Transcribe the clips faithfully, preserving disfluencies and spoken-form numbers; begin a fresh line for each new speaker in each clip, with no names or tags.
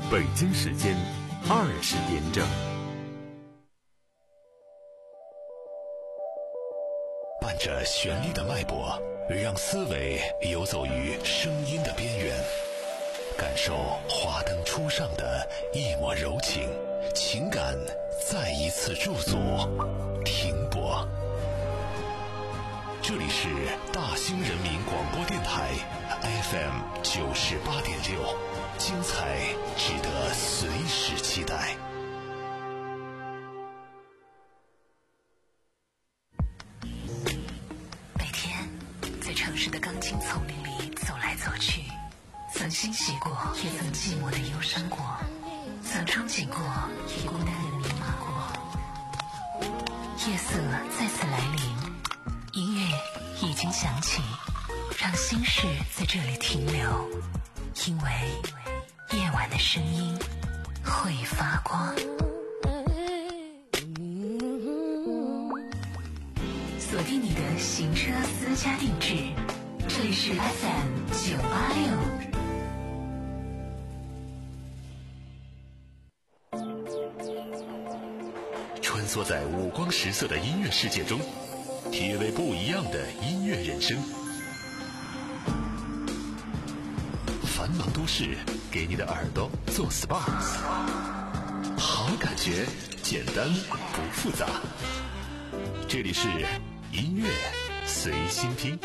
北京时间二十点整。
伴着旋律的脉搏，让思维游走于声音的边缘，感受华灯初上的一抹柔情，情感再一次驻足停泊。这里是大兴人民广播电台 F M 九十八点六，精彩值得随时期待。
每天在城市的钢筋丛林里走来走去，曾欣喜过，也曾寂寞的忧伤过，曾憧憬过，也孤单的迷茫过。夜色再次来临，音乐已经响起，让心事在这里停留，因为夜晚的声音会发光。锁定你的行车私家定制，这里是 F M 九八六。
穿梭在五光十色的音乐世界中，体味不一样的音乐人生。繁忙都市给你的耳朵做 S P A， 好感觉简单不复杂。这里是音乐随心听。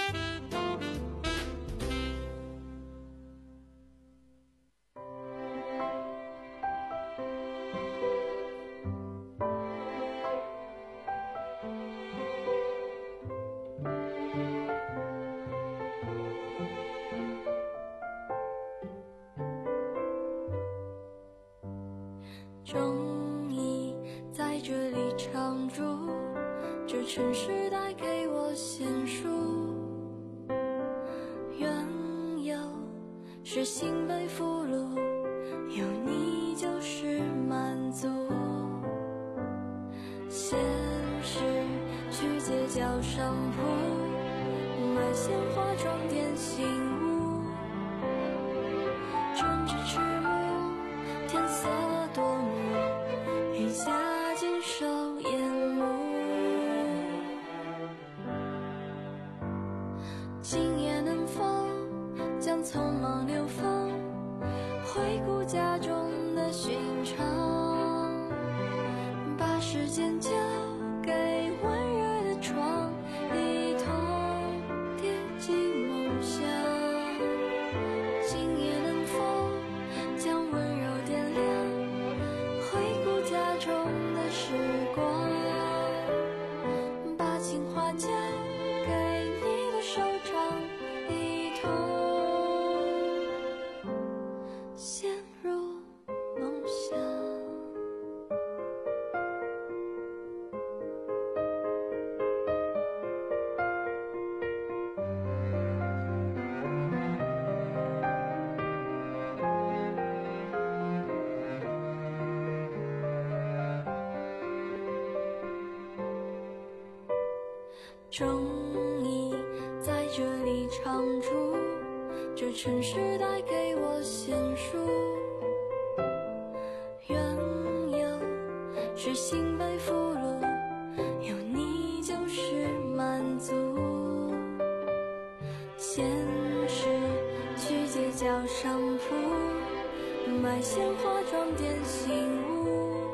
终于在这里常住，这城市带给我鲜淑，缘由是心被俘虏，有你就是满足。现实去街角商铺，买鲜花装点醒物，政治赤木，天色多么雨下尽收眼目。今夜能否将匆忙流放，回顾家中的寻常，把时间交给温热的窗，一同跌进梦乡。今夜能否将温柔点亮，回顾家中的时光，把情话交给你的手掌，一同陷入梦乡。终于在这里常住，这城市带给我鲜淑，缘由是心被俘虏，有你就是满足。现实去街角商铺，买鲜花装点醒物，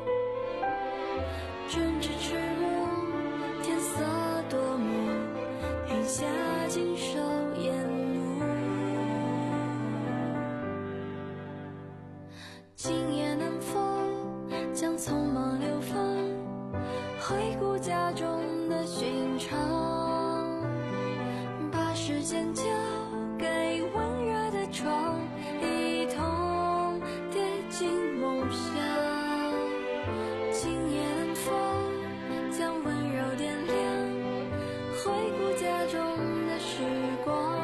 政治赤木，天色多么雨下尽收眼目。今夜能否将匆忙流放，回顾家中的寻常，把时间交给温热的窗，一同跌进梦乡。今夜能否将温柔点亮，回顾家中的时光，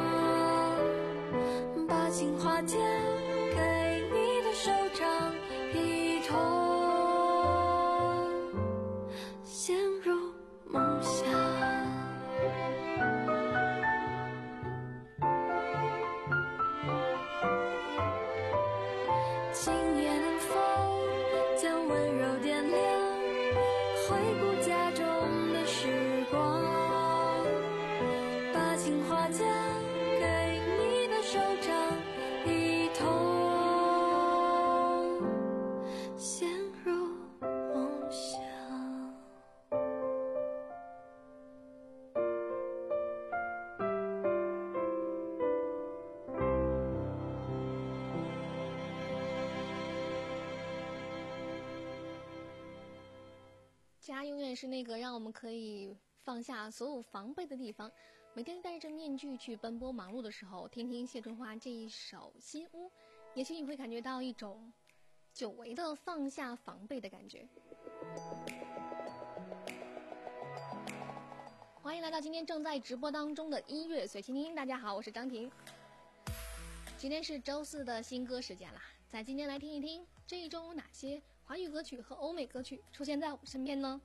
把情话交给你的手掌，一同陷入梦乡。今夜能
家永远是那个让我们可以放下所有防备的地方。每天戴着面具去奔波忙碌的时候，听听谢春花这一首《新屋》，也许你会感觉到一种久违的放下防备的感觉。欢迎来到今天正在直播当中的音乐随心听。大家好，我是张婷。今天是周四的新歌时间啦，在今天来听一听这一周有哪些华语歌曲和欧美歌曲出现在我们身边呢？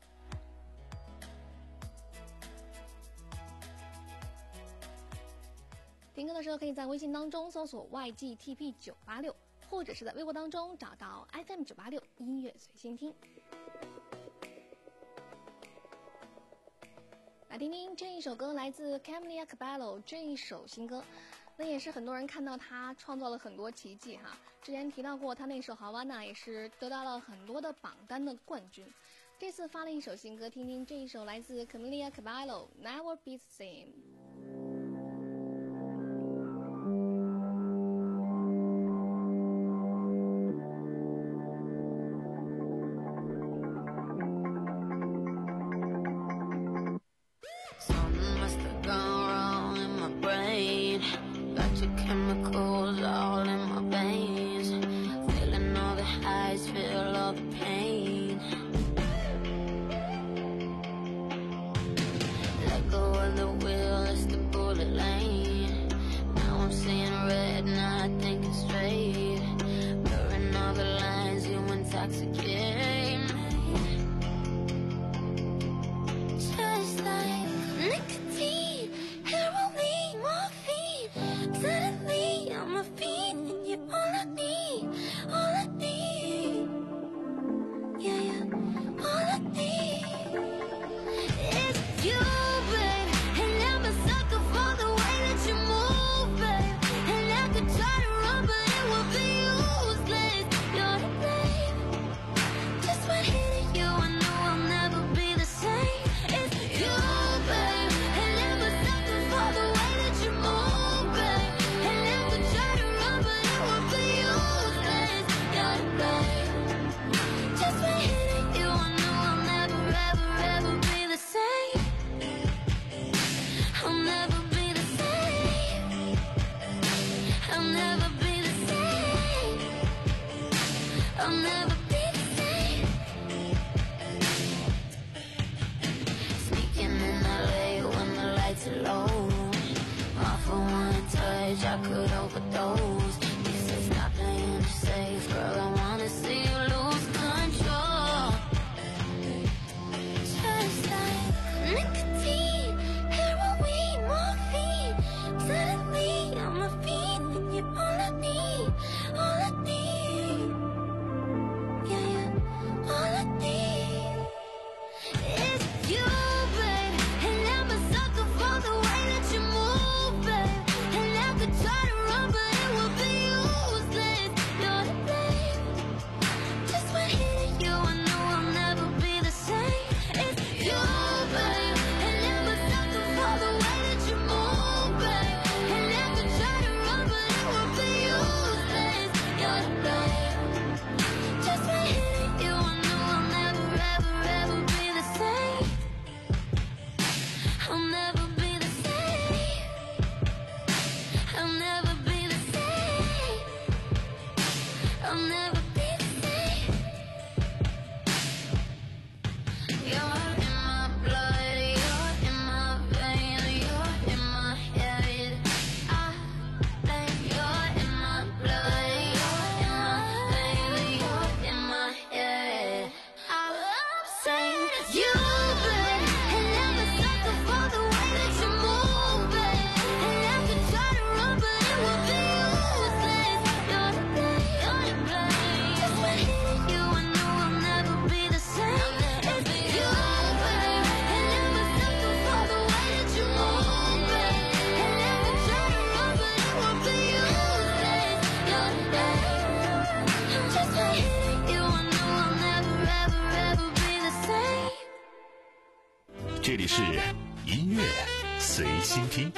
听歌的时候可以在微信当中搜索 Y G T P 九八六， 或者是在微博当中找到 F M 九八六 音乐随心听。来听听这一首歌，来自 Camila Cabello 这一首新歌，那也是很多人看到他创造了很多奇迹哈。之前提到过他那首 Havana 也是得到了很多的榜单的冠军，这次发了一首新歌，听听这一首来自 Camila Cabello Never Be the Same。
Chemicals all in my veins, feeling all the highs, feel all the pain. Let go of the wheel, it's the bullet lane. Now I'm seeing red, now I think it's straight. Blurring all the lines, you intoxicate me. Just like nicotine, heroin, morphine. Suddenly I'm a fiend and you're all I need, all I need. Yeah, yeah, all I need is you, babe. And I'm a sucker for the way that you move, babe. And I could try to run, but it will be useless. You're to blame. Just when hitting you, I know I'll never be the same. It's you, babe. And I'm a sucker for the way that you move, babe. And I could try to run, but it will be useless. You're to blame. Just when hitting you, I know I'll never, ever, ever be the same. I'll never be the same. I'll never be the same. I'll never be the same. Sneaking in L A when the lights are low. Off for one touch, I could overdose. You said stop playing it safe, girl, I wanna see you lose control. Just like nicotine, heroin, morphine. Suddenly I'm a fiend and you're all I need, all I need. Yeah, yeah, all I need is you, babe. And I'm a sucker for the way that you move, babe. And I could try to run, but it will be useless. You're to blame. Just when hitting you, I know I'll never be the same. It's you, babe. And I'm a sucker for the way that you move, babe. And I could try to run, but it will be useless. You're to blame. Just when hitting you, I know I'll never, ever, ever be the same. I'll never be the same. I'll never be the same. I'll never be the same. You're in my blood, you're in my veins, you're in my head. I think you're in my blood, you're in my veins, you're in my head. I'm saying you, babe, and I'm a sucker for the way that you move, babe. And I could try to run, but it will be useless. You're to blame, you're to blame. Just when hitting you, I know I'll never be the same. It's you, babe, and I'm a sucker for the way that you move, babe. And I could try to run, but it will be useless. You're to blame. Just when hitting you, I know I'll never, ever, ever be the same.
这里是音乐随心听。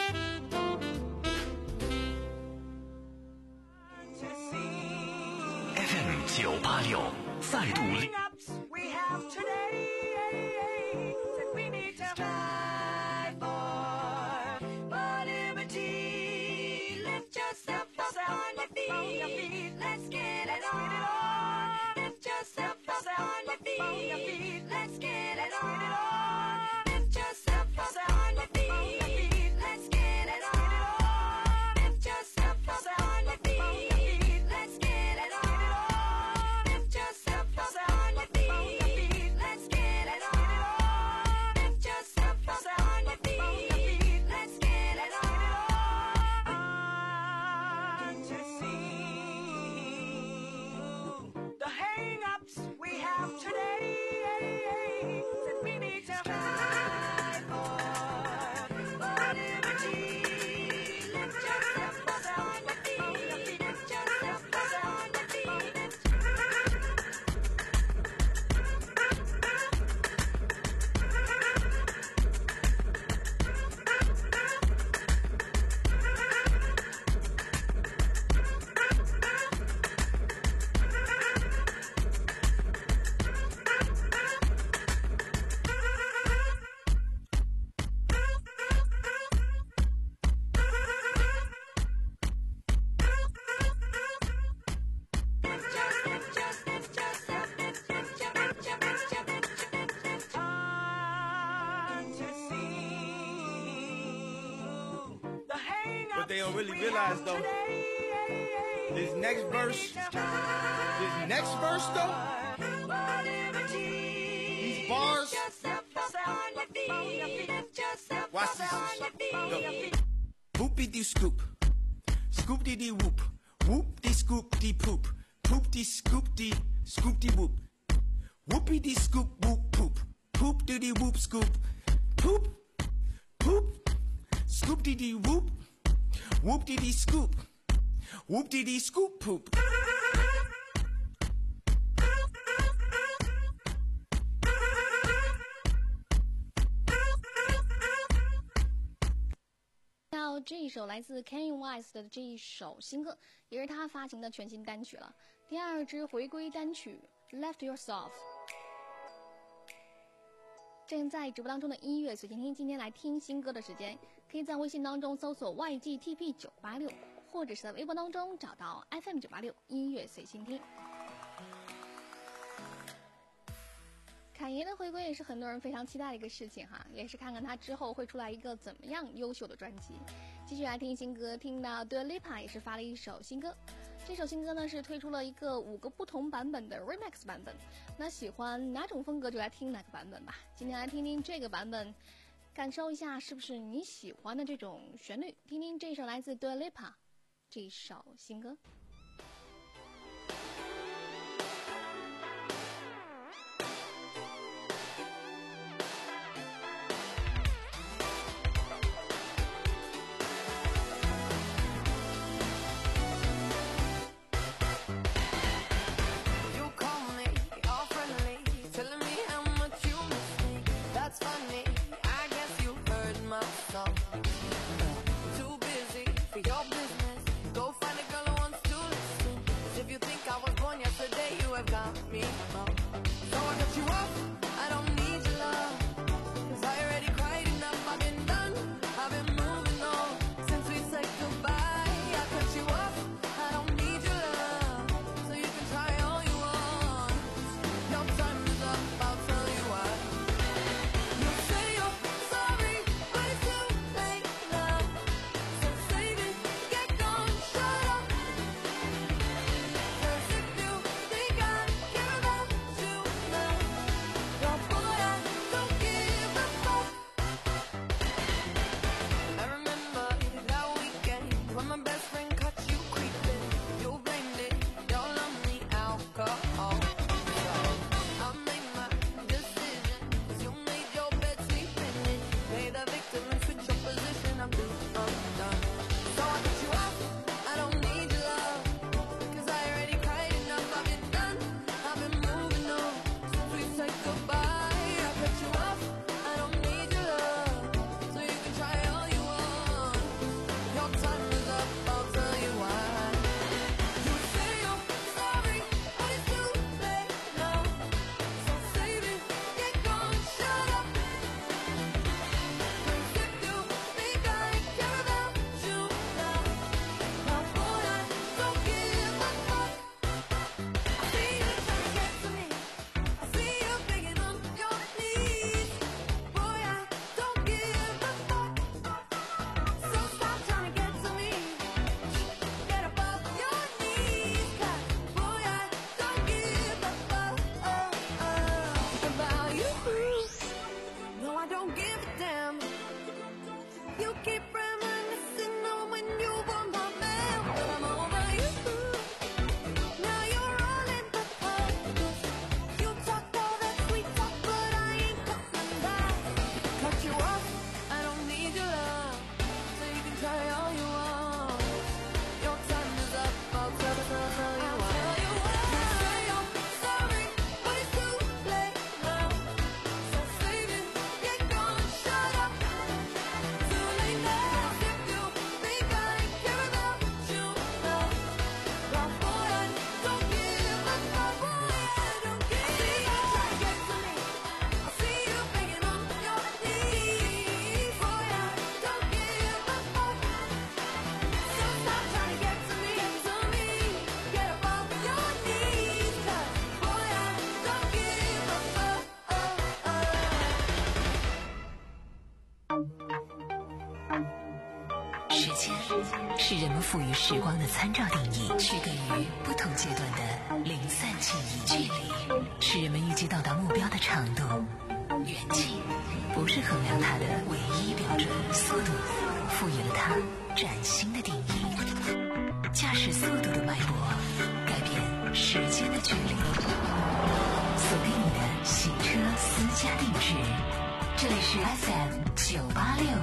F M 九八六再度领
we have today. they don't really realize though, this next verse, this next verse though, these bars, watch this. Yo. Whoopie dee scoop, scoop dee dee whoop, whoop dee scoop dee poop, poop dee scoop dee scoop dee whoop, whoopie dee scoop whoop poop, poop dee dee whoop scoop, poop, poop, scoop dee dee whoop, whoop dee dee scoop, whoop dee dee scoop poop.
到这一首来自 Kanye West 的这一首新歌，也是他发行的全新单曲了，第二支回归单曲 Left Yourself。正在直播当中的音乐随心听，今天来听新歌的时间，可以在微信当中搜索 Y G T P 九八六，或者是在微博当中找到 F M 九八六音乐随心听。侃爷的回归也是很多人非常期待的一个事情哈，也是看看他之后会出来一个怎么样优秀的专辑。继续来听新歌，听到 Dua Lipa 也是发了一首新歌，这首新歌呢是推出了一个五个不同版本的 remix 版本，那喜欢哪种风格就来听哪个版本吧。今天来听听这个版本，感受一下是不是你喜欢的这种旋律，听听这首来自 Dua Lipa 这首新歌。
Cause if you think I care about
是人们赋予时光的参照定义，区隔于不同阶段的零散记忆距离，是人们预计到达目标的长度。远近不是衡量它的唯一标准，速度赋予了它崭新的定义。驾驶速度的脉搏，改变时间的距离。锁定你的行车私家定制，这里是 F M 九八六。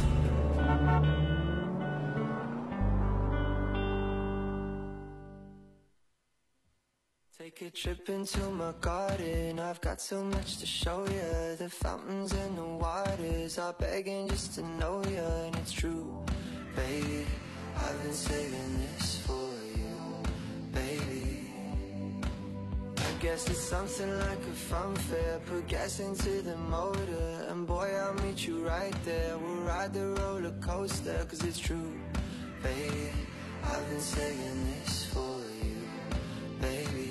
Take a trip into my garden. I've got so much to show you. The fountains and the waters are begging just to know you. And it's true, baby, I've been saving this for you, baby. I guess it's something like a fun fair. Put gas into the motor, and boy, I'll meet you right there. We'll ride the roller coaster, cause it's true, baby, I've been saving this for you, baby.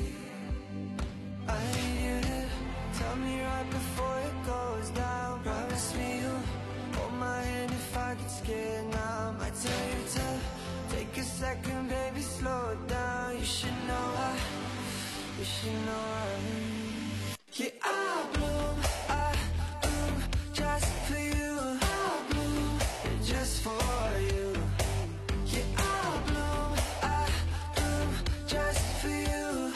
I need you to tell me right before it goes down. Promise me you'll hold my hand if I get scared now. I tell you to take a second, baby, slow it down. You should know I, you should know I, yeah, I bloom, I bloom just for you. I bloom just for you. Yeah, I bloom, I bloom just for you.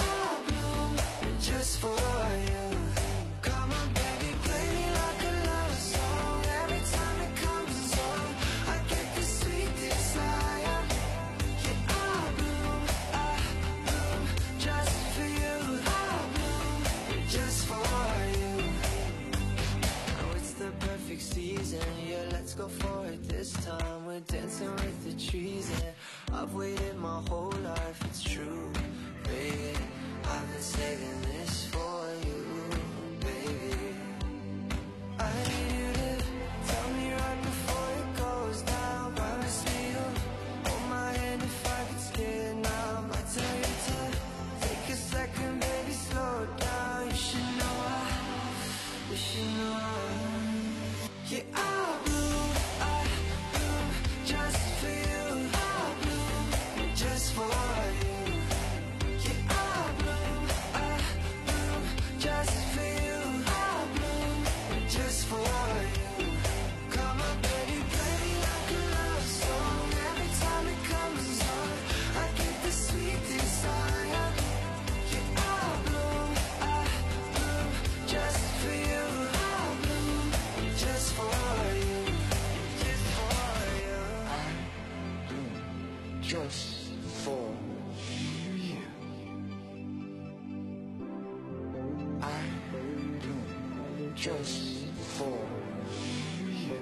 Just for you. Come on, baby, play me like a love song. Every time it comes on, I get this sweet desire. Yeah, I bloom, I bloom just for you. I bloom just for you. Now it's the perfect season. Yeah, let's go for it this time. We're dancing with the trees, and I've waited my whole life. It's true, baby, I've been saving this for you, baby. I need you to tell me right before it goes down. Promise me you'll hold my hand if I get scared now. I tell you to take a second, baby, slow it down. You should know I, you should know I, yeah, I bloom, I bloom just for you. I bloom just for you. Just for you, I bloom just for you. Come on, baby, play me like a love song. Every time it comes on, I get the sweet desire. Yeah, I bloom, I bloom just for you. I bloom just for you, just for you. I bloom just for you. Just for you,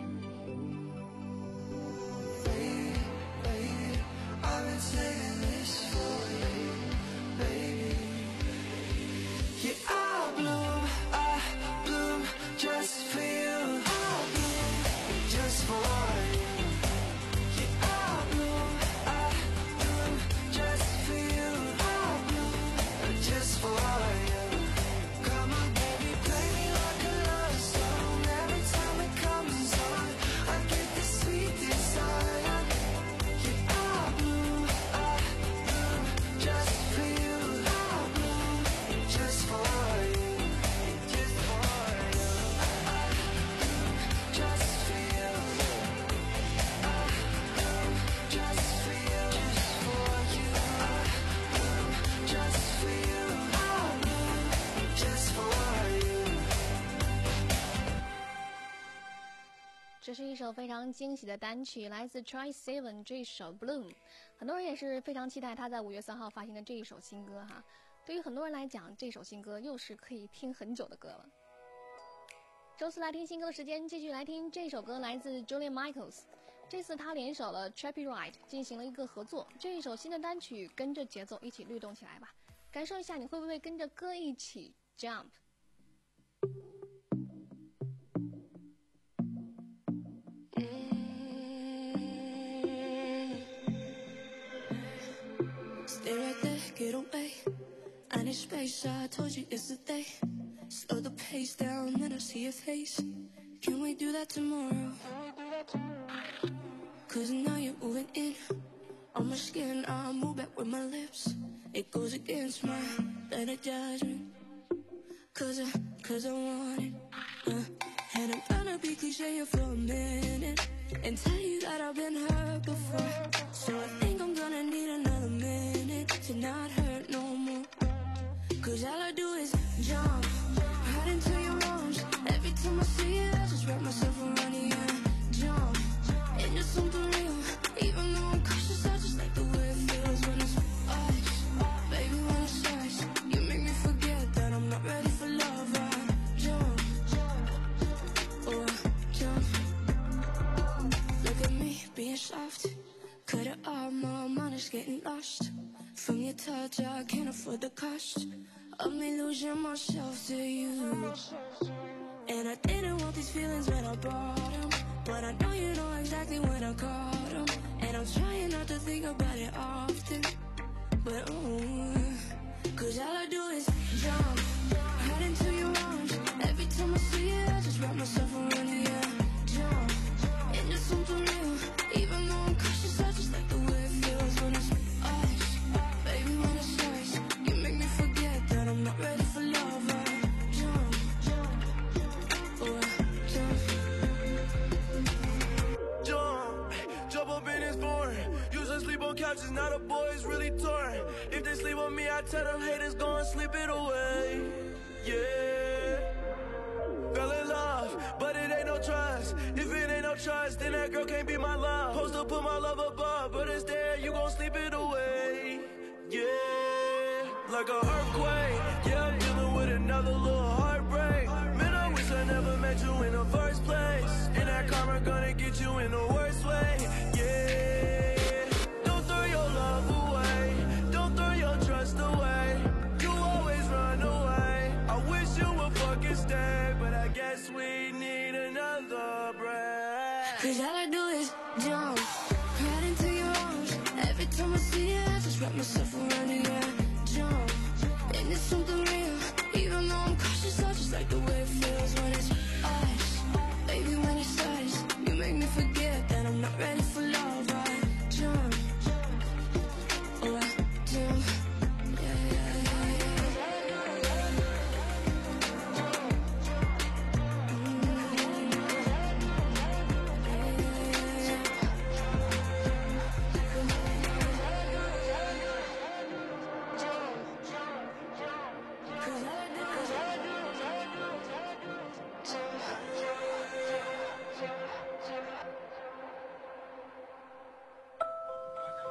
baby, baby, I've been saving this for you, baby. Yeah, I bloom, I bloom just for you. I bloom just for you. Yeah, I bloom, I bloom just for you. I bloom just for you. Come on, baby, play me like a love song. Every time it comes on, I get this sweet desire. Yeah, I bloom, I bloom just for you. I bloom just for you, just for you. I bloom just for you. I bloom just for you, just for you. I bloom just for you. I bloom just for you.
这是一首非常惊喜的单曲，来自 Troye Sivan 这首 Bloom， 很多人也是非常期待他在五月三号发行的这一首新歌哈。对于很多人来讲，这首新歌又是可以听很久的歌了。周四来听新歌的时间，继续来听这首歌，来自 Julia Michaels。这次他联手了 Trappy Ride 进行了一个合作，这一首新的单曲跟着节奏一起律动起来吧，感受一下你会不会跟着歌一起 jump。
Stay right there, get away. I need space, I told you yesterday. Slow the pace down, then I see your face. Can we do that tomorrow?
Cause now you're moving in on my skin, I move back with my lips. It goes against my line of judgment. Cause I, cause I want it. uh, And I'm gonna be cliche here for a minute and tell you that I've been hurt before. So I think I'm gonna need another minute to not hurt no more. Cause all I do is jump right into your arms. Every time I see it, I just wrap myself around you and jump into something real. Even though I'm cautious, I just like the way it feels when it's us. Baby, when it starts, you make me forget that I'm not ready for love. I jump, oh, jump. Look at me, being soft. Cut it off, my mind is getting lost. From your touch, I can't afford the cost of me losing myself to you. And I didn't want these feelings when I brought them, but I know you know exactly when I caught them. And I'm trying not to think about it often, but oh, cause all I do is jump right into your arms. Every time I see it, I just wrap myself around you and jump into something real. Even though I'm cautious, I just like the way it feels when it's us. Baby, when it starts, you make me forget that I'm not ready for love. I jump, oh, jump.
Jump, jump up in his born. Usually sleep on couches, now the boy's really torn. If they sleep on me, I tell them haters go and sleep it away. Yeah. Fell in love, but it ain't no trust. If it ain't no trust, then that girl can't be my love. Supposed to put my love above, but instead you gon' sleep it away. Yeah, like a earthquake. Yeah, I'm dealing with another little heartbreak. Man, I wish I never met you in the first place. And that karma gonna get you in the worst way. Yeah, don't throw your love away. Don't throw your trust away. You always run away. I wish you would fucking stay, but I guess we need another breath.
Cause all I do is jump right into your arms. Every time I see it, I just wrap myself around you and jump. And it's something real. Even though I'm cautious, I just like the way it feels when it's us. Baby, when it starts, you make me forget that I'm not ready for love. I jump, oh, I jump. Yeah, yeah, yeah, yeah.
“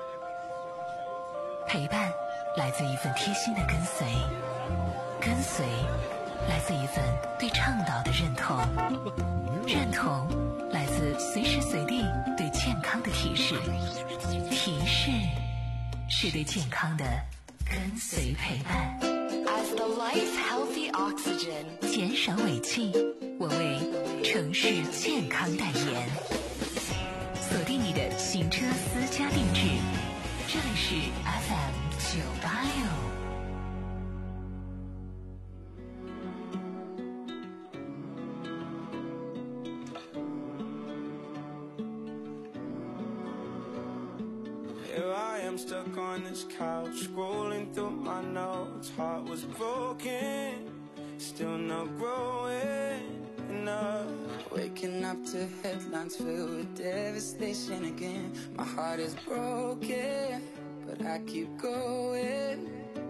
陪伴”来自一份贴心的跟随，跟随来自一份对倡导的认同，认同来自随时随地对健康的提示，提示是对健康的跟随陪伴。As the life healthy oxygen， 减少尾气，我为城市健康代言。锁定你的行车私家定制，这里是 F M 九八六。
Here I am stuck on this couch, scrolling through my notes. Heart was broken, still not growing enough.
Waking up to headlines filled with devastation again. My heart is broken, but I keep going.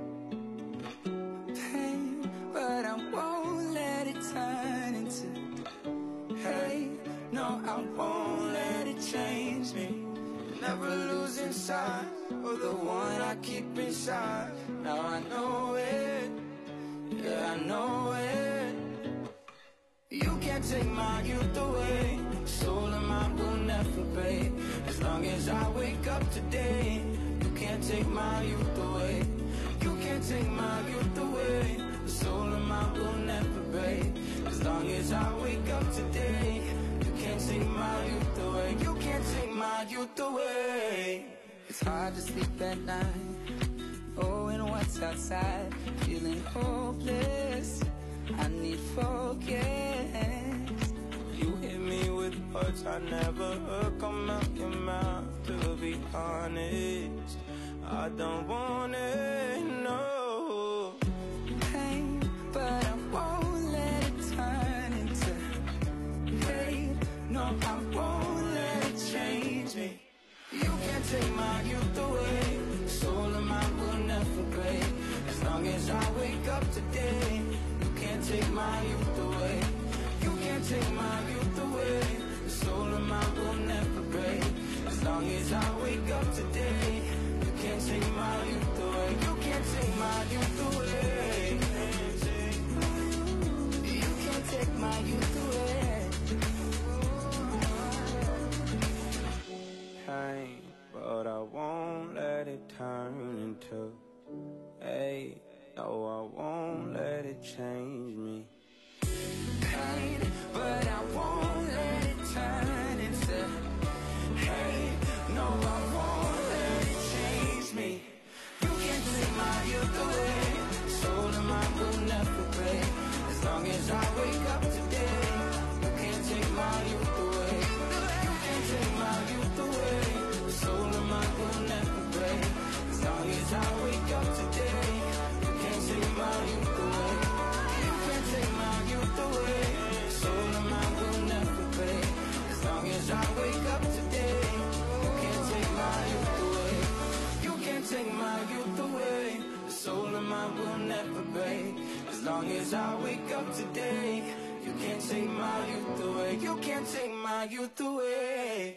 Pain, but I won't let it turn into hate. No, I won't let it change me. Never losing sight of the one I keep inside. Now I know it, yeah, I know it. You can't take my youth away. Soul of mine will never fade. As long as I wake up today. You can't take my youth away. You can't take my youth away. The soul of mine will never fade. As long as I wake up today. You can't take my youth away. You can't take my youth away. It's hard to sleep at night, oh, and what's outside, feeling hopeless. I need focus.
You hit me with
words I never heard come out your mouth. To be honest, I don't want it, no. Pain, but I won't let it turn into hate. No, I won't let it change me. You can't take my youth away. Soul of mine will never break. As long as I wake up today. You can't take my youth away. You can't take my youth away. The soul of mine will never break. As long as I wake up today. You can't take my youth away. You can't take my youth away. You can't take my youth away. Pain, but I won't let it turn into hate. No, I won't let it change me. Pain, but I won't let it turn into hate. No, I won't let it change me. You can't take my youth away. Soul of mine will never break. As long as I wake up today. You can't take my youth away. You can't take my youth away. The soul of mine will never break. As long as I wake up today. You can't take my youth away. You can't take my youth away. Soul of mine will never break. As long as I wake up today. You can't take my youth away. You can't take my youth away. The soul of mine will never break. As long as I wake up today. You can't take my youth away. You can't take my youth away.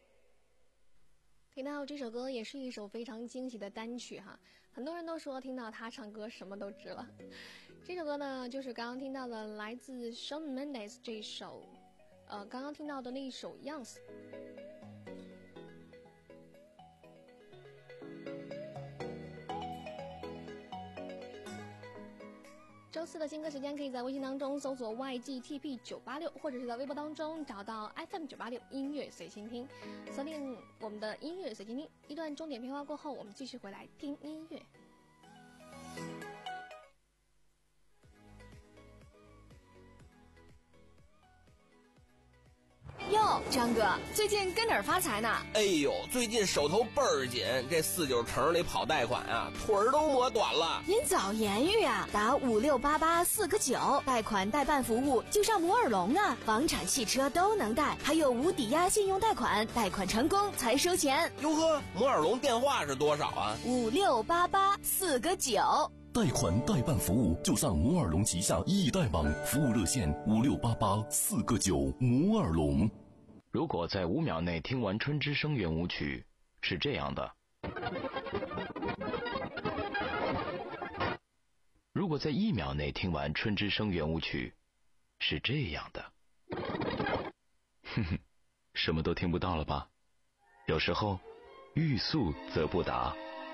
听到这首歌也是一首非常惊喜的单曲哈，很多人都说听到他唱歌什么都值了。这首歌呢，就是刚刚听到的来自 Shawn Mendes 这首，呃，刚刚听到的那一首 Youngs。周四的新歌时间，可以在微信当中搜索 Y G T P 九八六，或者是在微博当中找到 F M 九八六音乐随心听，锁定我们的音乐随心听。一段钟点片花过后，我们继续回来听音乐。
哟，张哥，最近跟哪儿发财呢？
哎呦，最近手头倍儿紧，这四九城里跑贷款啊，腿儿都磨短了。
您早言语啊，打五六八八四个九，贷款代办服务就上摩尔龙啊，房产、汽车都能贷，还有无抵押信用贷款，贷款成功才收钱。
哟呵，摩尔龙电话是多少啊？
五六八八四个九。
贷款代办服务就上摩尔龙旗下易贷网，服务热线五六八八四个九。摩尔龙。
如果在五秒内听完春之声圆舞曲，是这样的；如果在一秒内听完春之声圆舞曲，是这样的。哼哼，什么都听不到了吧？有时候，欲速则不达。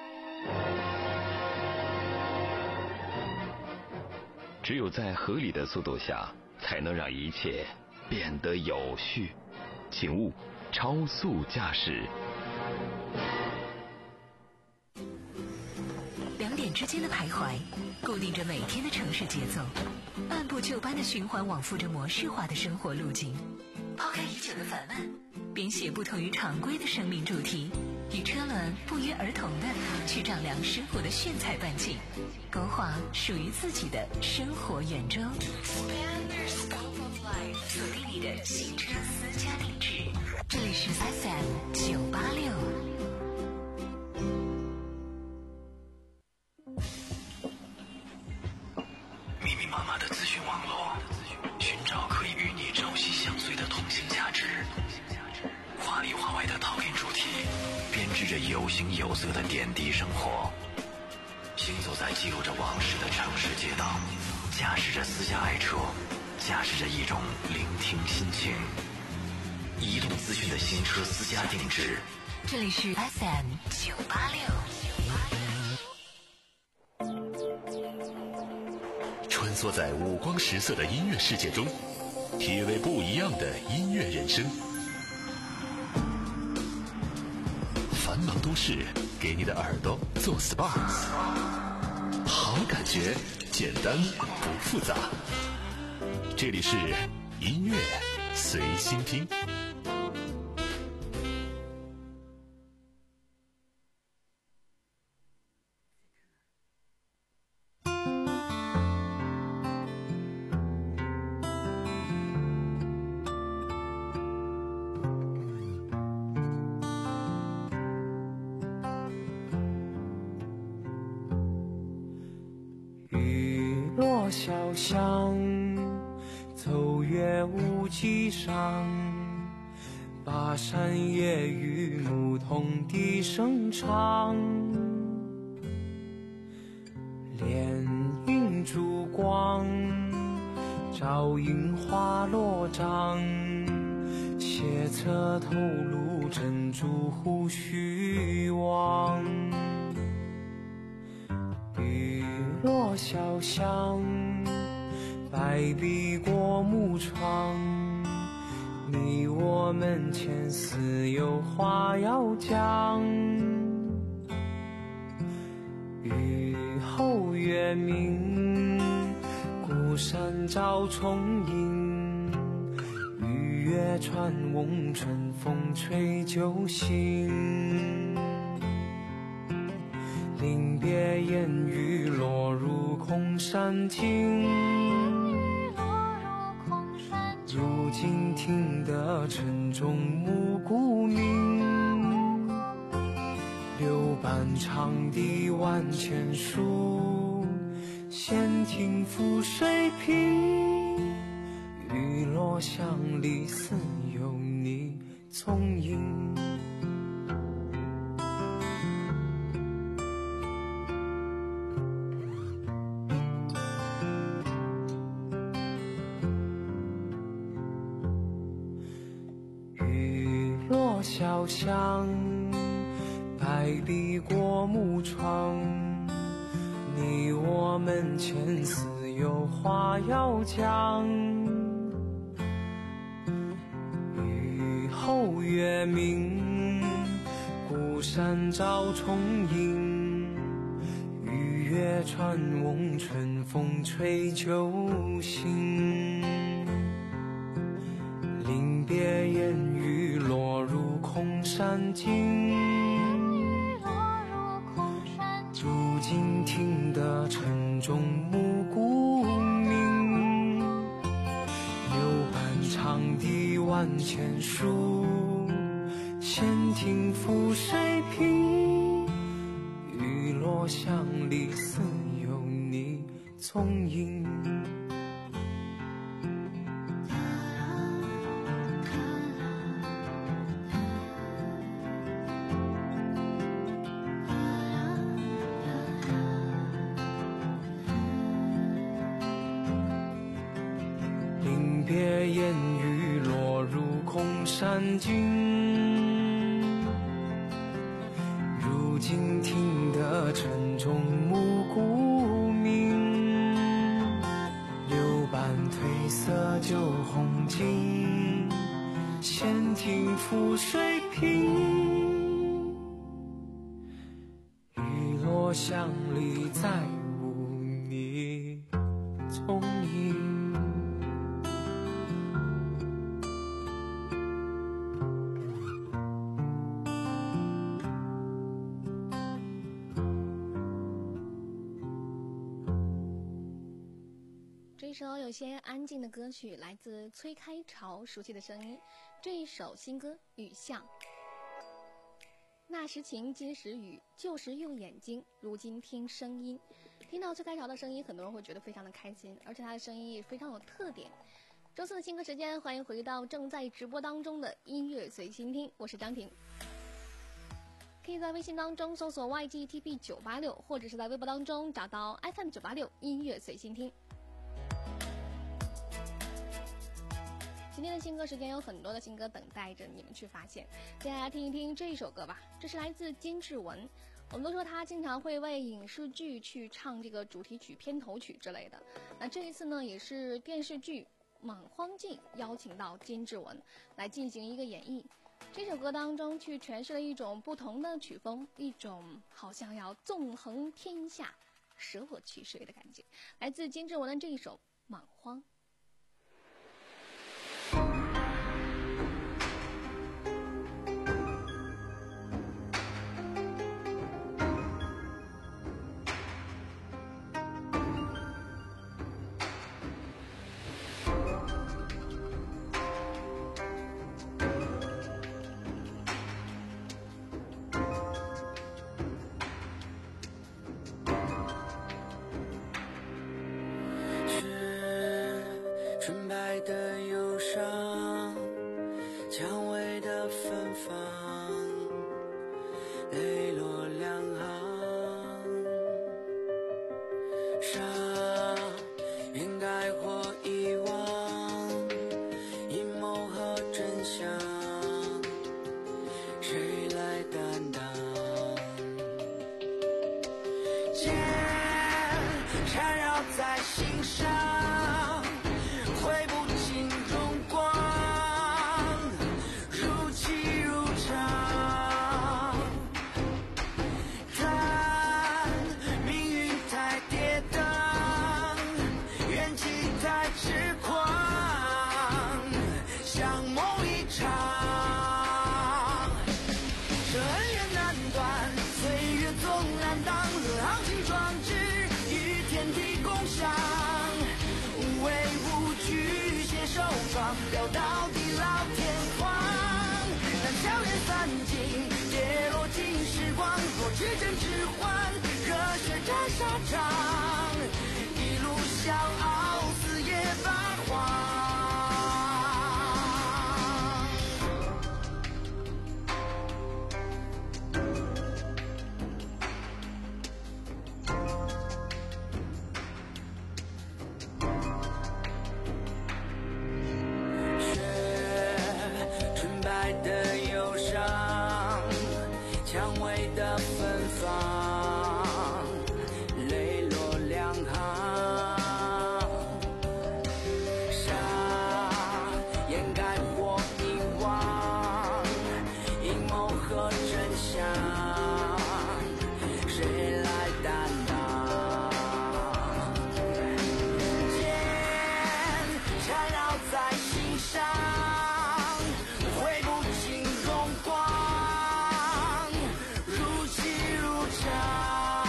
只有在合理的速度下，才能让一切变得有序。请勿超速驾驶。
两点之间的徘徊，固定着每天的城市节奏，按部就班的循环往复着模式化的生活路径。抛开已久的烦闷，编写不同于常规的生命主题，与车轮不约而同的去丈量生活的炫彩半径，勾画属于自己的生活圆周。锁定你的行车私家定制，这里是 F M 九八六。
密密麻麻的资讯网络，寻找可以与你朝夕相随的通信价值。华里华外的讨论主题，编织着有形有色的点滴生活。行走在记录着往事的城市街道，驾驶着私家爱车，驾驶着一种聆听心情。移动资讯的新车私家定制，
这里是 F M 九八六。
穿梭在五光十色的音乐世界中，体味不一样的音乐人生。繁忙都市给你的耳朵做 S P A， 好感觉，简单不复杂。这里是音乐随心听。
小巷，走越无际上，把山野与牧童笛声唱。连云烛光，照映花落帐，斜侧透露珍珠湖虚妄。雨落小巷，白壁过木窗，你我门前似有话要讲。雨后月明，孤山照重影，雨月穿翁，春风吹酒醒。临别烟雨落入空山尽，如今听得晨钟暮鼓鸣。柳伴长堤万千树，闲庭覆水平。雨落巷里似有你踪影。雨落小巷，白壁过木窗，你我门前似有话要讲。雨后月明，孤山照重影，雨月穿翁，春风吹酒醒。临别烟雨落入空山尽，如今听得晨钟暮鼓鸣。柳伴长堤万千树，闲庭覆水平。雨落巷里似有你踪影。临别烟雨落入空山尽，如今听得晨钟暮鼓鸣。柳伴褪色酒红尽，闲庭覆水平。雨落巷里再无你踪影。
这首有些安静的歌曲来自崔开潮，熟悉的声音。这一首新歌《雨巷》。那时晴，今时雨，旧时用眼睛，如今听声音。听到崔开潮的声音，很多人会觉得非常的开心，而且他的声音也非常有特点。周四的新歌时间，欢迎回到正在直播当中的音乐随心听，我是张婷。可以在微信当中搜索 Y G T P 九八六，或者是在微博当中找到 F M 九八六音乐随心听。今天的新歌时间有很多的新歌等待着你们去发现，接下来听一听这一首歌吧，这是来自金志文。我们都说他经常会为影视剧去唱这个主题曲、片头曲之类的，那这一次呢，也是电视剧《莽荒纪》邀请到金志文来进行一个演绎。这首歌当中去诠释了一种不同的曲风，一种好像要纵横天下、舍我其谁的感觉。来自金志文的这一首《莽荒》。
白的忧伤，蔷薇的芬芳，泪落两行，伤掩盖或遗忘，阴谋和真相，谁来担当？剑缠绕在心上，挥不尽荣光，如泣如偿。叹命运太跌宕，怨气太痴狂，像梦一场。这恩怨难断，岁月总难当，昂情壮志与天地共赏，无畏无惧携手闯，飙到地老天荒。但硝烟散尽，跌落尽时光，若至真只换，热血战沙场，一路笑傲，死也发黄。纯白的忧伤，蔷薇的芬芳，泪落两行，沙掩盖或遗忘，阴谋和真相，谁来担当？剑缠绕在心上，挥不尽荣光，如泣如偿。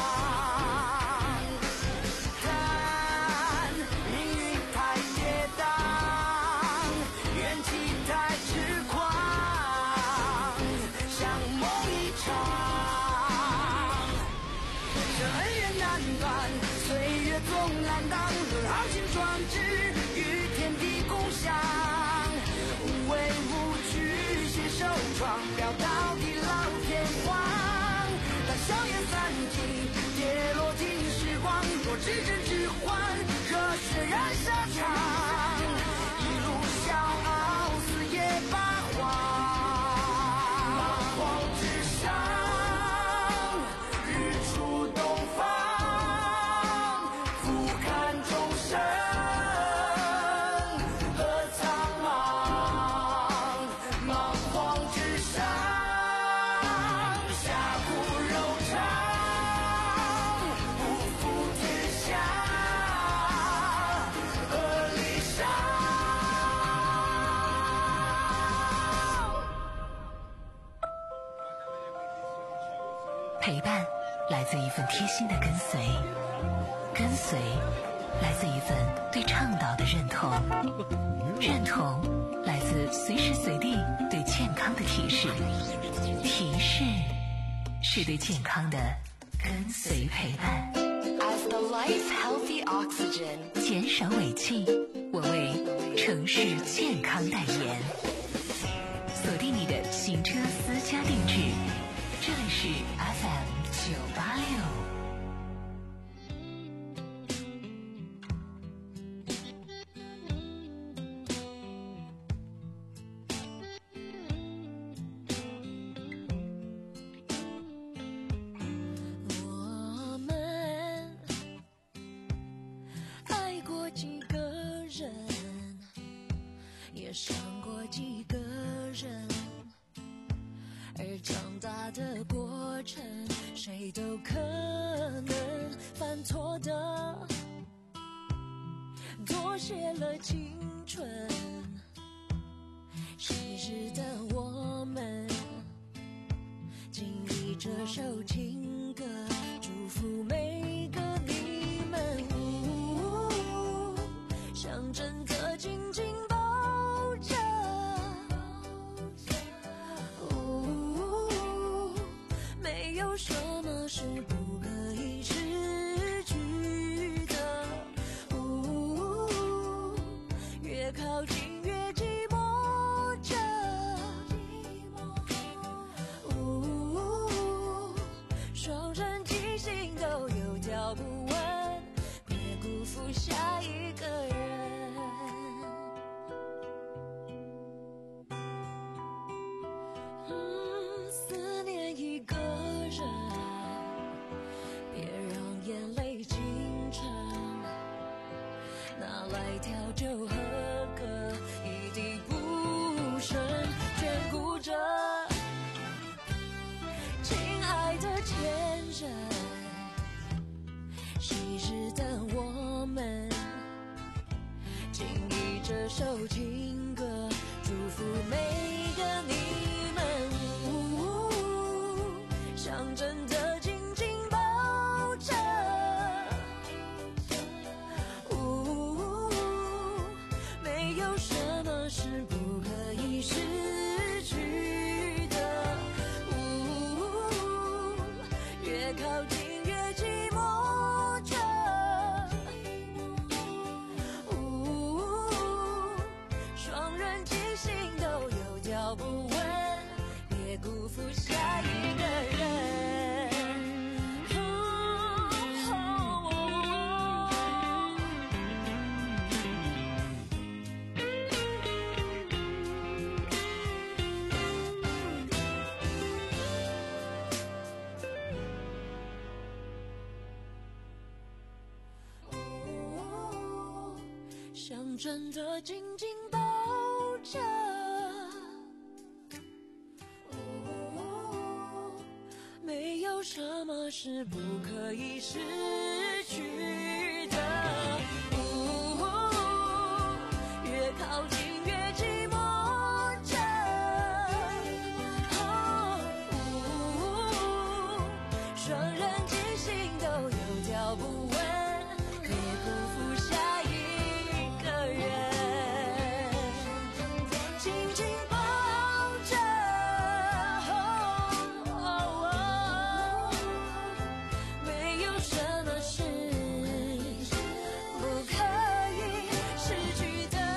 但命运太跌宕，怨气太痴狂，像梦一场。这恩怨难断，岁月总难当，昂情壮志与天地共享，无畏无惧携手闯，飙到地老天荒。当硝烟散尽，跌落尽时光，若至真只换，热血燃沙场，一路笑傲，死也发黄。彷徨之上，日出东方，俯瞰众生和苍茫。莽荒之上，侠骨柔肠，不负天下，和理想。
陪伴来自一份贴心的跟随，跟随来自一份对倡导的认同，认同来自随时随地对健康的提示，提示是对健康的跟随陪伴。
As the life healthy oxygen，
减少尾气，我为城市健康代言。锁定你的行车私家定制，这里是 F M 九八六。
我们爱过几个人，也伤过几个人，而长大的过程，谁都可能犯错的，多谢了青春，昔日的我们，紧依这首情歌，祝福每个你们，呜，想真的紧紧抱着，呜，没有什么是不可以失去的，呜，越靠下一个人。嗯，思念一个人，别让眼泪进城，拿来调酒喝个一滴不剩，眷顾着亲爱的前任，昔日的我们，轻易这首情歌，祝福每个你们，呜，象征的紧紧抱着，呜，没有什么是不可以失去的，呜，越靠近越寂寞着，呜，双人进行都有条不紊，别辜负下一个人。象征的紧紧抱着，没有什么是不可以失去的，越靠近越寂寞着，双人进行都有条不紊，别辜负下一个人，紧紧抱着，没有什么是不可以失去的，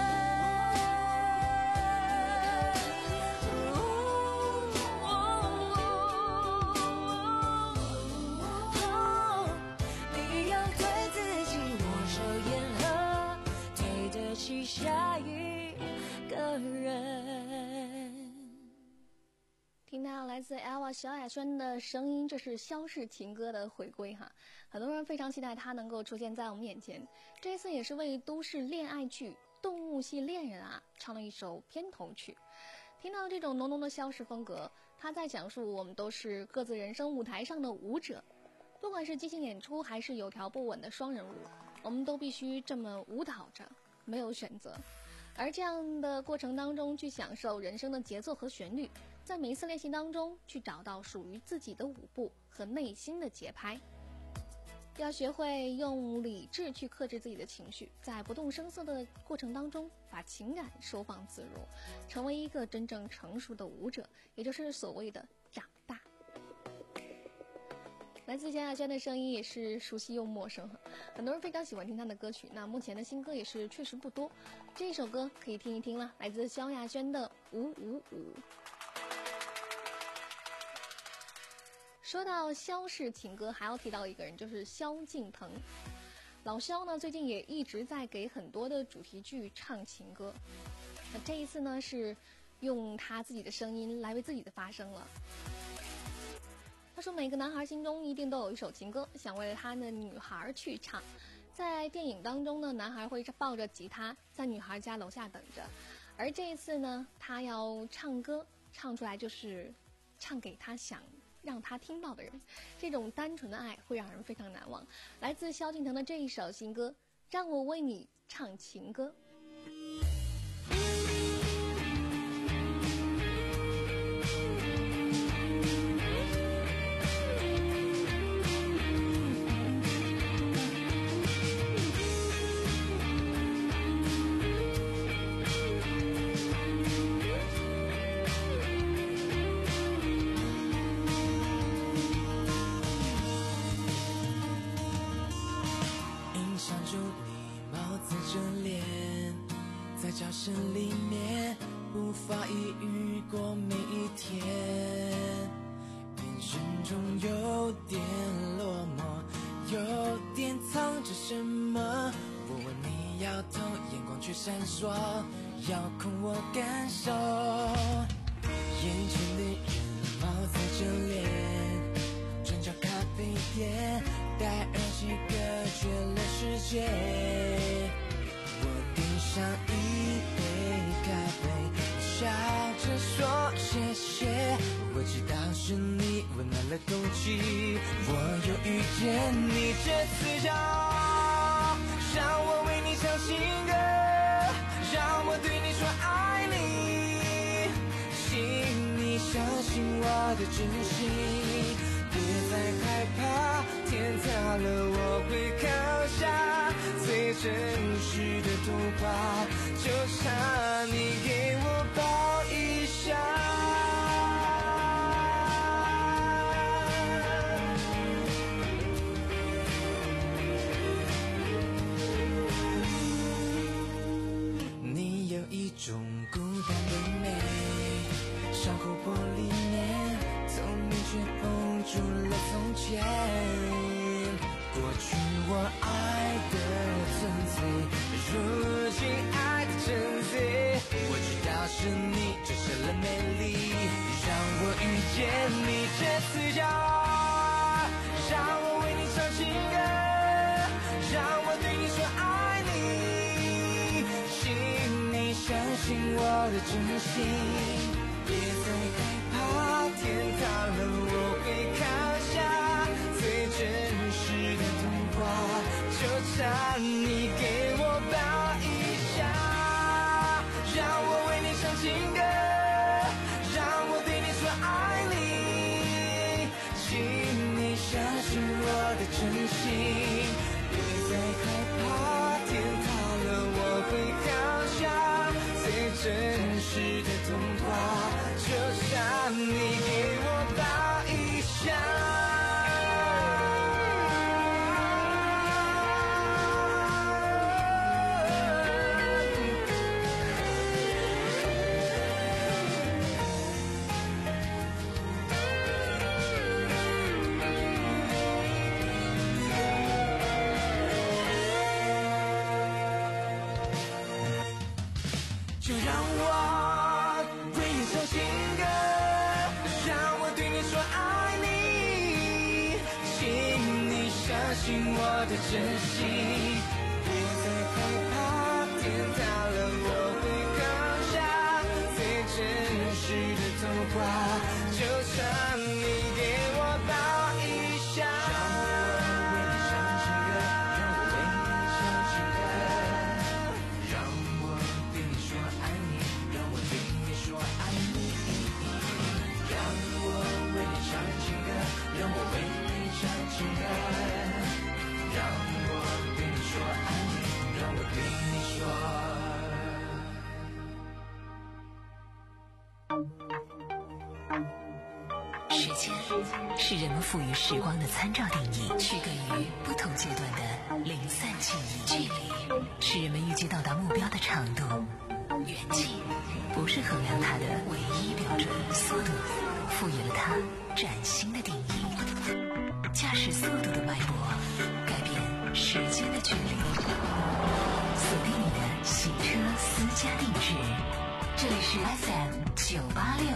你要对自己握手言和，对得起下一个人。
听到来自 Ella 萧亚轩的声音，这是消逝情歌的回归哈，很多人非常期待它能够出现在我们眼前。这次也是为都市恋爱剧《动物系恋人》啊唱了一首片头曲。听到这种浓浓的消逝风格，他在讲述我们都是各自人生舞台上的舞者，不管是即兴演出还是有条不紊的双人舞，我们都必须这么舞蹈着，没有选择。而这样的过程当中，去享受人生的节奏和旋律，在每一次练习当中去找到属于自己的舞步和内心的节拍。要学会用理智去克制自己的情绪，在不动声色的过程当中把情感收放自如，成为一个真正成熟的舞者，也就是所谓的长大。来自萧亚轩的声音也是熟悉又陌生，很多人非常喜欢听她的歌曲。那目前的新歌也是确实不多，这一首歌可以听一听了，来自萧亚轩的五五五。说到萧氏情歌，还要提到一个人，就是萧敬腾。老萧呢，最近也一直在给很多的主题剧唱情歌。那这一次呢，是用他自己的声音来为自己的发声了。他说，每个男孩心中一定都有一首情歌，想为了他的女孩去唱。在电影当中呢，男孩会抱着吉他在女孩家楼下等着，而这一次呢，他要唱歌，唱出来就是唱给他想让他听到的人，这种单纯的爱会让人非常难忘。来自萧敬腾的这一首新歌，让我为你唱情歌。
教室里面无法抑郁过每一天，眼神中有点落寞，有点藏着什么，我却闪烁，遥控我感受。眼前的人貌似真脸，转角咖啡店，戴耳机隔绝了世界。我点上一杯咖啡，笑着说谢谢。我知道是你温暖了空气，我又遇见你，这次就让我为你唱情歌，让我对你说爱你，请你相信我的真心，别再害怕，天塌了我会扛下，最真实的童话，就差你给我抱一下。你有一种孤单的美，像琥珀里面透明却封住了从前，过去我爱的纯粹，如今爱的真贼。我知道是你折射了美丽，让我遇见你，这次就让我为你唱情歌，让我对你说爱你，请你相信我的真心，别再害怕，天塌了我会扛下，最真实的童话，就差你给我抱一下，让我为你唱情歌，让我对你说爱你，请你相信我的真心，别再害怕，天塌了我会扛下，最真实的童话，就差你给我抱一下。就让我为你唱情歌，让我对你说爱你，请你相信我的真心，别再害怕，天塌了我会扛下，最真实的童话，就差你给我抱一下。
时间是人们赋予时光的参照定义，区隔于不同阶段的零散记忆。距离是人们预计到达目标的长度，远近不是衡量它的唯一标准。速度赋予了它崭新的定义，驾驶速度的脉搏改变时间的距离。锁定你的洗车私家定制，这里是 F M 九八六。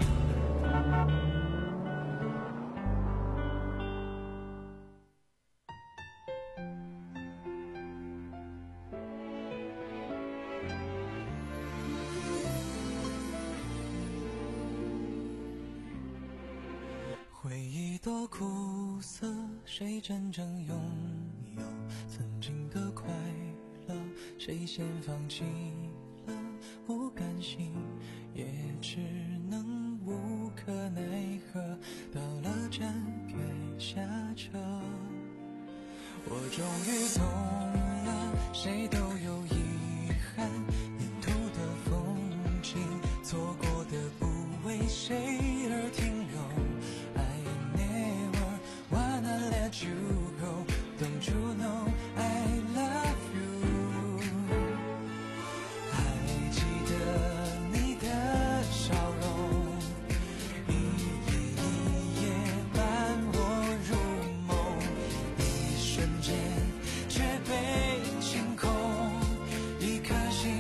回忆多苦涩，谁真正拥有曾经的快乐？谁先放弃了？不甘心，也只能无可奈何。到了站该下车，我终于懂了，谁都有遗憾，沿途的风景，错过的不为谁而停留。You go, don't you know I love you？ 还记得你的笑容，一夜一夜伴我入梦，一瞬间却被清空，一颗心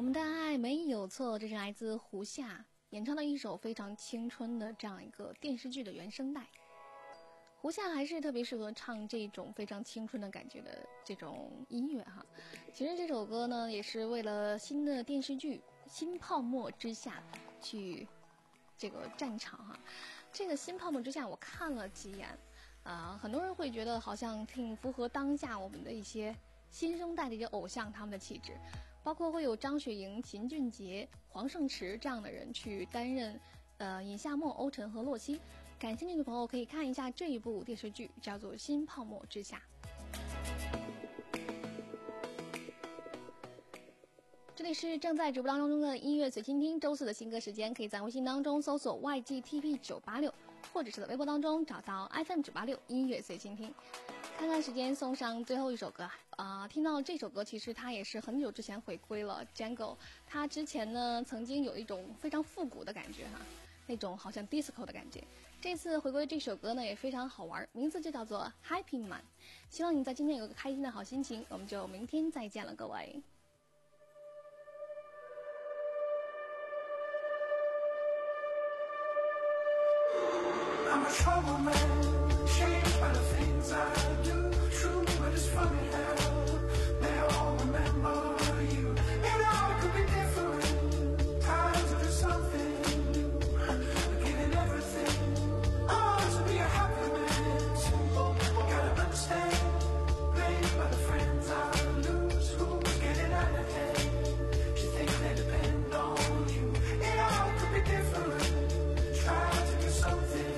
们的爱没有错，这是来自胡夏演唱的一首非常青春的这样一个电视剧的原声带。胡夏还是特别适合唱这种非常青春的感觉的这种音乐哈。其实这首歌呢，也是为了新的电视剧《新泡沫之夏》去这个战场哈。这个《新泡沫之夏》我看了几眼，啊、呃，很多人会觉得好像挺符合当下我们的一些新生代的一些偶像他们的气质，包括会有张雪迎、秦俊杰、黄圣池这样的人去担任呃尹夏沫、欧辰和洛熙。感兴趣的朋友可以看一下这一部电视剧，叫做《新泡沫之夏》。这里是正在直播当中的音乐随心听，周四的新歌时间，可以在微信当中搜索 Y G T P 九八六，或者是在微博当中找到 F M 九八六音乐随心听。看看时间，送上最后一首歌啊、呃！听到这首歌，其实它也是很久之前回归了 Django。他之前呢，曾经有一种非常复古的感觉哈，那种好像 disco 的感觉。这次回归这首歌呢，也非常好玩，名字就叫做 Happy Man。希望你在今天有个开心的好心情，我们就明天再见了，各位。
I'm a trouble man, changed by the things I do. True, but it's funny how they all remember you. It all could be different. Times are just something new. Giving everything. I want to be a happy man too. Gotta understand. Blamed by the friends I lose. Who's getting out of hand? She thinks they depend on you. It all could be different. Try to do something.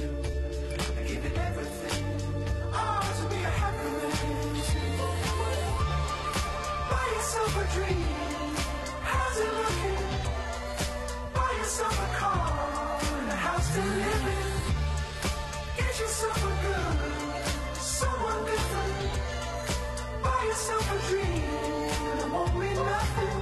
A dream, how's it looking? Buy yourself a car and a house to live in. Get yourself a girl, someone different. Buy yourself a dream, it won't mean nothing.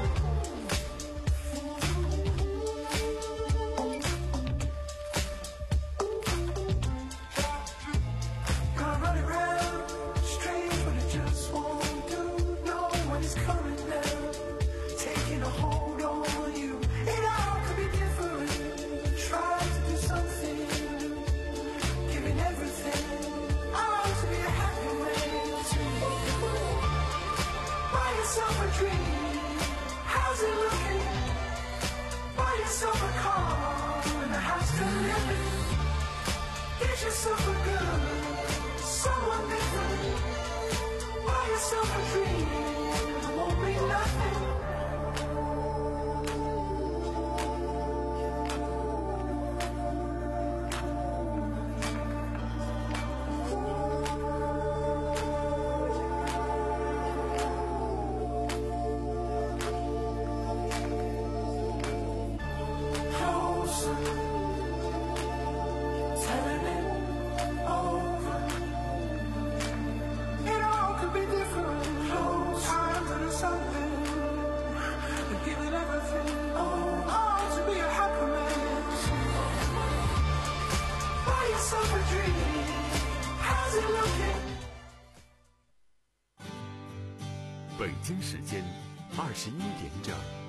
Gonna run it round, strange but it just won't do. No one is coming down. Taking a hold on you. It all could be different. Try to do something new. Giving everything. I want to be a happy man too. Buy yourself a dream. How's it looking? Buy yourself a car and a house to live in. Get yourself a girl, someone different. Buy yourself a dream. It won't mean nothing. How's it looking?
北京时间二十一点整。